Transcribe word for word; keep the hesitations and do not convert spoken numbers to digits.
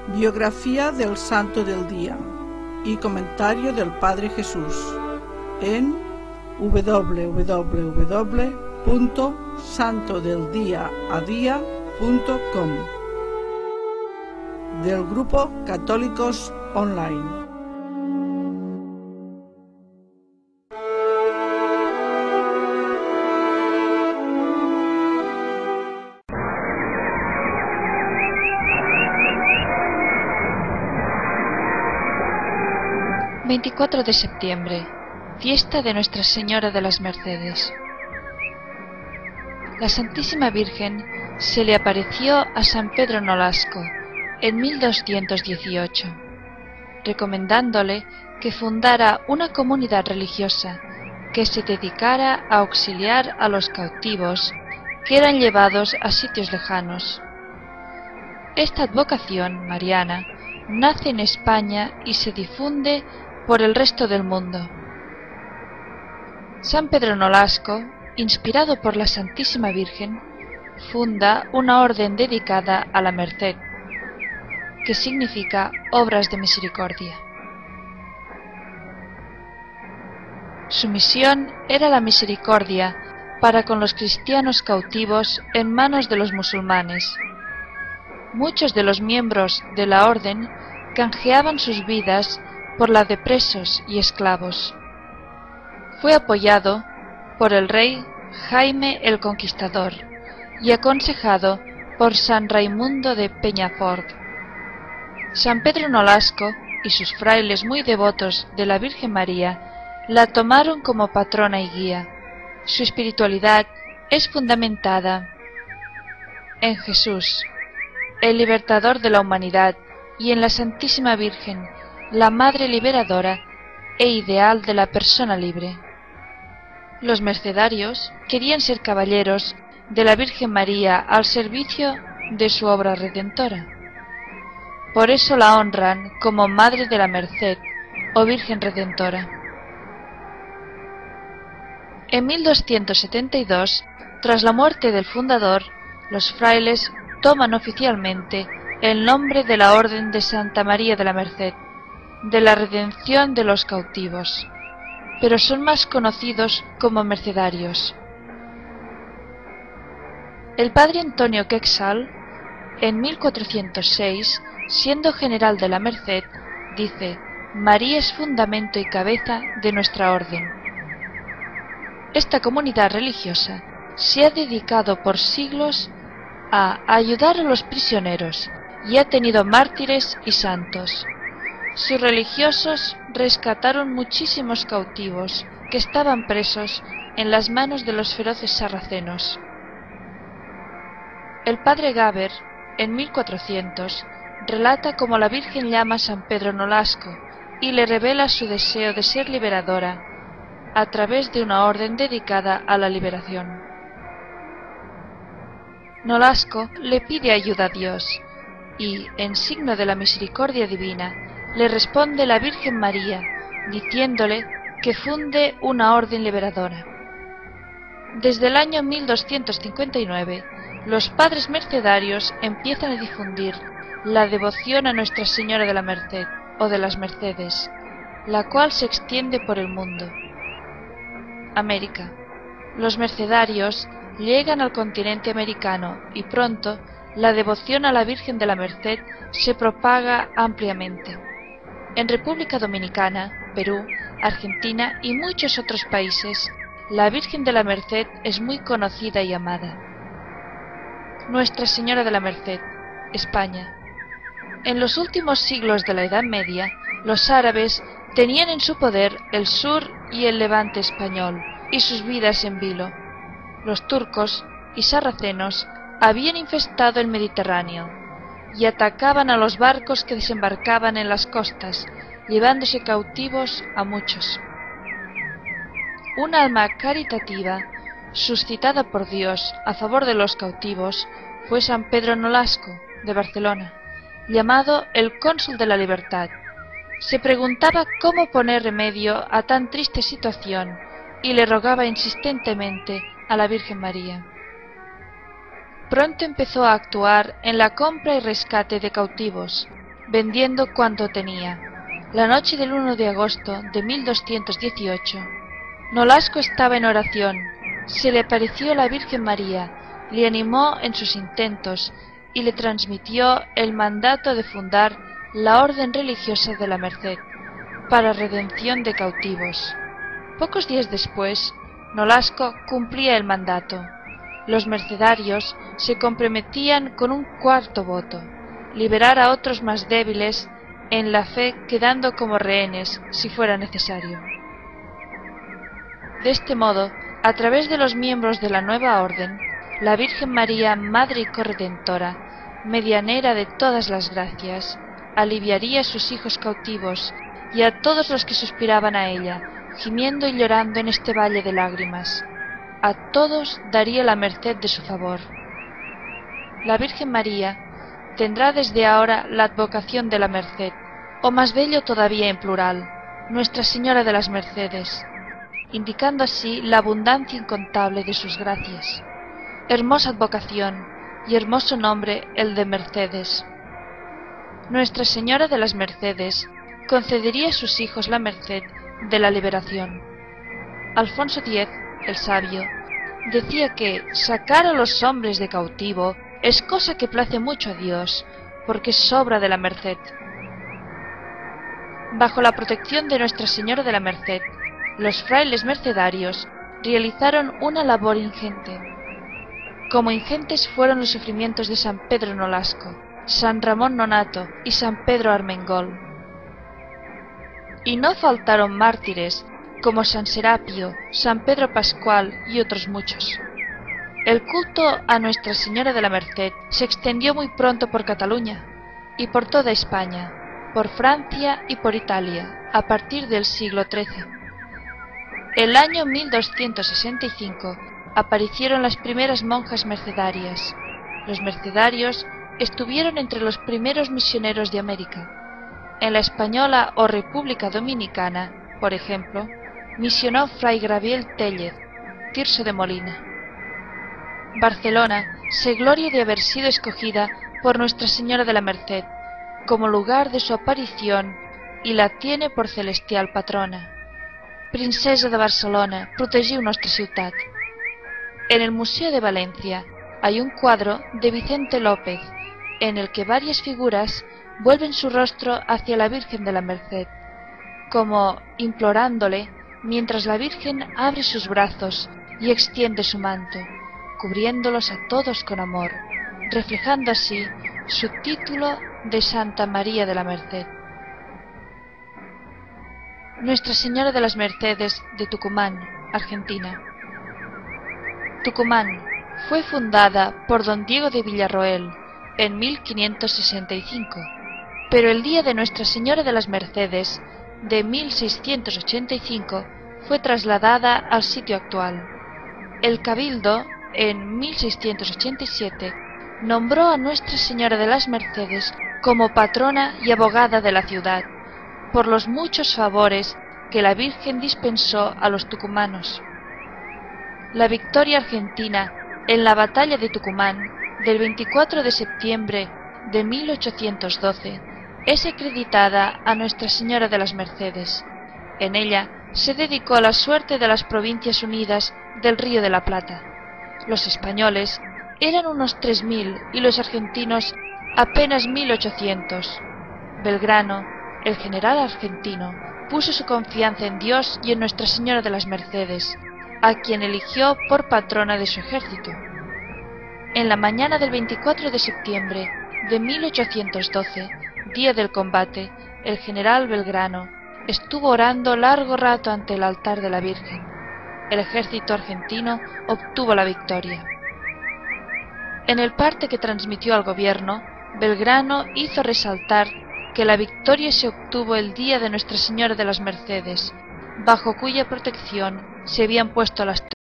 Biografía del Santo del Día y comentario del Padre Jesús en doble u doble u doble u punto santo del día a día punto com del Grupo Católicos Online. veinticuatro de septiembre, fiesta de Nuestra Señora de las Mercedes. La Santísima Virgen se le apareció a San Pedro Nolasco en mil doscientos dieciocho, recomendándole que fundara una comunidad religiosa que se dedicara a auxiliar a los cautivos que eran llevados a sitios lejanos. Esta advocación mariana nace en España y se difunde por el resto del mundo. San Pedro Nolasco, inspirado por la Santísima Virgen, funda una orden dedicada a la merced, que significa obras de misericordia. Su misión era la misericordia para con los cristianos cautivos en manos de los musulmanes. Muchos de los miembros de la orden canjeaban sus vidas por la de presos y esclavos. Fue apoyado por el rey Jaime el Conquistador y aconsejado por San Raimundo de Peñafort. San Pedro Nolasco y sus frailes muy devotos de la Virgen María la tomaron como patrona y guía. Su espiritualidad es fundamentada en Jesús, el libertador de la humanidad, y en la Santísima Virgen, la Madre liberadora e ideal de la persona libre. Los mercedarios querían ser caballeros de la Virgen María al servicio de su obra redentora. Por eso la honran como Madre de la Merced o Virgen Redentora. En mil doscientos setenta y dos, tras la muerte del fundador, los frailes toman oficialmente el nombre de la Orden de Santa María de la Merced, de la redención de los cautivos, pero son más conocidos como mercedarios. El padre Antonio Quexal, en mil cuatrocientos seis, siendo general de la Merced, dice: María es fundamento y cabeza de nuestra orden. Esta comunidad religiosa se ha dedicado por siglos a ayudar a los prisioneros y ha tenido mártires y santos. Sus religiosos rescataron muchísimos cautivos que estaban presos en las manos de los feroces sarracenos. El padre Gaber, en mil cuatrocientos, relata cómo la Virgen llama a San Pedro Nolasco y le revela su deseo de ser liberadora a través de una orden dedicada a la liberación. Nolasco le pide ayuda a Dios y, en signo de la misericordia divina, le responde la Virgen María, diciéndole que funde una orden liberadora. Desde el año mil doscientos cincuenta y nueve, los padres mercedarios empiezan a difundir la devoción a Nuestra Señora de la Merced o de las Mercedes, la cual se extiende por el mundo. América. Los mercedarios llegan al continente americano y pronto la devoción a la Virgen de la Merced se propaga ampliamente. En República Dominicana, Perú, Argentina y muchos otros países, la Virgen de la Merced es muy conocida y amada. Nuestra Señora de la Merced, España. En los últimos siglos de la Edad Media, los árabes tenían en su poder el sur y el levante español y sus vidas en vilo. Los turcos y sarracenos habían infestado el Mediterráneo y atacaban a los barcos que desembarcaban en las costas, llevándose cautivos a muchos. Un alma caritativa, suscitada por Dios a favor de los cautivos, fue San Pedro Nolasco, de Barcelona, llamado el Cónsul de la Libertad. Se preguntaba cómo poner remedio a tan triste situación y le rogaba insistentemente a la Virgen María. Pronto empezó a actuar en la compra y rescate de cautivos, vendiendo cuanto tenía. La noche del uno de agosto de mil doscientos dieciocho, Nolasco estaba en oración. Se le apareció la Virgen María, le animó en sus intentos y le transmitió el mandato de fundar la Orden Religiosa de la Merced para redención de cautivos. Pocos días después, Nolasco cumplía el mandato. Los mercedarios se comprometían con un cuarto voto: liberar a otros más débiles en la fe, quedando como rehenes si fuera necesario. De este modo, a través de los miembros de la nueva orden, la Virgen María, Madre y Corredentora, medianera de todas las gracias, aliviaría a sus hijos cautivos y a todos los que suspiraban a ella, gimiendo y llorando en este valle de lágrimas. A todos daría la merced de su favor. La Virgen María tendrá desde ahora la advocación de la merced, o más bello todavía en plural, Nuestra Señora de las Mercedes, indicando así la abundancia incontable de sus gracias. Hermosa advocación y hermoso nombre el de Mercedes. Nuestra Señora de las Mercedes concedería a sus hijos la merced de la liberación. Alfonso X, el sabio, decía que sacar a los hombres de cautivo es cosa que place mucho a Dios, porque es sobra de la merced. Bajo la protección de Nuestra Señora de la Merced, los frailes mercedarios realizaron una labor ingente. Como ingentes fueron los sufrimientos de San Pedro Nolasco, San Ramón Nonato y San Pedro Armengol. Y no faltaron mártires como San Serapio, San Pedro Pascual y otros muchos. El culto a Nuestra Señora de la Merced se extendió muy pronto por Cataluña y por toda España, por Francia y por Italia, a partir del siglo trece. El año mil doscientos sesenta y cinco aparecieron las primeras monjas mercedarias. Los mercedarios estuvieron entre los primeros misioneros de América. En la Española o República Dominicana, por ejemplo, misionó Fray Gabriel Tellez, Tirso de Molina. Barcelona se gloria de haber sido escogida por Nuestra Señora de la Merced como lugar de su aparición y la tiene por celestial patrona. Princesa de Barcelona, protegiu nostra ciutat. En el Museo de Valencia hay un cuadro de Vicente López en el que varias figuras vuelven su rostro hacia la Virgen de la Merced, como implorándole, mientras la Virgen abre sus brazos y extiende su manto, cubriéndolos a todos con amor, reflejando así su título de Santa María de la Merced. Nuestra Señora de las Mercedes de Tucumán, Argentina. Tucumán fue fundada por don Diego de Villarroel en mil quinientos sesenta y cinco, pero el día de Nuestra Señora de las Mercedes de mil seiscientos ochenta y cinco fue trasladada al sitio actual. El Cabildo, en mil seiscientos ochenta y siete, nombró a Nuestra Señora de las Mercedes como patrona y abogada de la ciudad, por los muchos favores que la Virgen dispensó a los tucumanos. La victoria argentina en la batalla de Tucumán del veinticuatro de septiembre de mil ochocientos doce es acreditada a Nuestra Señora de las Mercedes. En ella se dedicó a la suerte de las Provincias Unidas del Río de la Plata. Los españoles eran unos tres mil y los argentinos apenas mil ochocientos. Belgrano, el general argentino, puso su confianza en Dios y en Nuestra Señora de las Mercedes, a quien eligió por patrona de su ejército. En la mañana del veinticuatro de septiembre de mil ochocientos doce, día del combate, el general Belgrano estuvo orando largo rato ante el altar de la Virgen. El ejército argentino obtuvo la victoria. En el parte que transmitió al gobierno, Belgrano hizo resaltar que la victoria se obtuvo el día de Nuestra Señora de las Mercedes, bajo cuya protección se habían puesto las